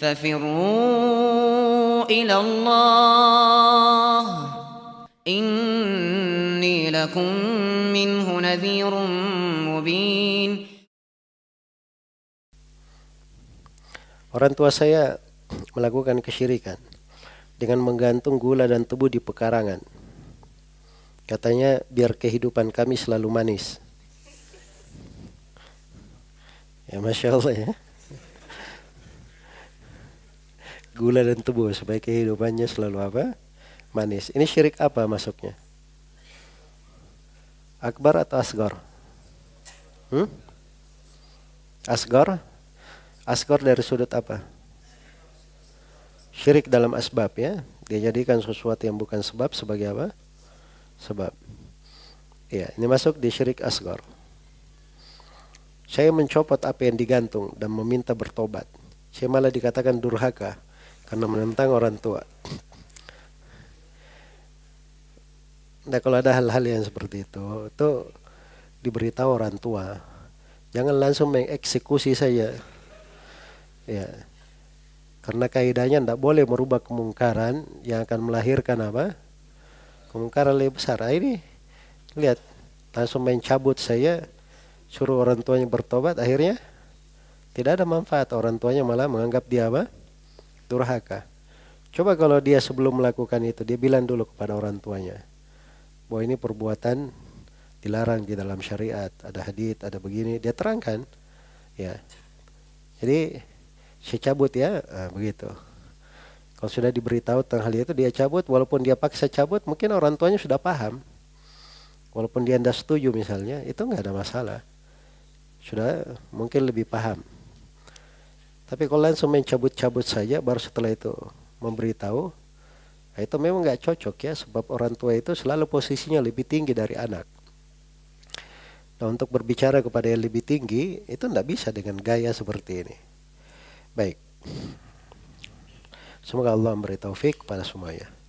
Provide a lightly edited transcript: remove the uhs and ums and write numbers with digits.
ففروا إلى الله إني لكم منه نذير مبين. Orang tua saya melakukan kesyirikan dengan menggantung gula dan tebu di pekarangan. Katanya biar kehidupan kami selalu manis. Ya Masya Allah ya. Gula dan tebu supaya kehidupannya selalu apa? Manis. Ini syirik apa masuknya? Akbar atau asgar? Asgar? Asgar dari sudut apa? Syirik dalam asbab ya. Dia jadikan sesuatu yang bukan sebab sebagai apa? Sebab. Ya, ini masuk di syirik asgar. Saya mencopot apa yang digantung dan meminta bertobat. Saya malah dikatakan durhaka karena menentang orang tua. Nah, kalau ada hal-hal yang seperti itu diberitahu orang tua. Jangan langsung mengeksekusi saja. Ya, karena kaidahnya tidak boleh merubah kemungkaran yang akan melahirkan apa? Kemungkaran lebih besar. Nah, ini lihat, langsung mencabut saya, suruh orang tuanya bertobat, akhirnya tidak ada manfaat. Orang tuanya malah menganggap dia apa? Durhaka. Coba kalau dia sebelum melakukan itu, dia bilang dulu kepada orang tuanya bahwa ini perbuatan dilarang di dalam syariat, ada hadits, ada begini, dia terangkan. Ya. Jadi saya cabut ya, begitu. Kalau sudah diberitahu tentang hal itu, dia cabut. Walaupun dia paksa cabut, mungkin orang tuanya sudah paham. Walaupun dia tidak setuju misalnya, itu nggak ada masalah. Sudah mungkin lebih paham. Tapi kalau langsung mencabut-cabut saja, baru setelah itu memberitahu, itu memang nggak cocok ya. Sebab orang tua itu selalu posisinya lebih tinggi dari anak. Nah, untuk berbicara kepada yang lebih tinggi, itu tidak bisa dengan gaya seperti ini. Baik. Semoga Allah memberi taufik pada semuanya.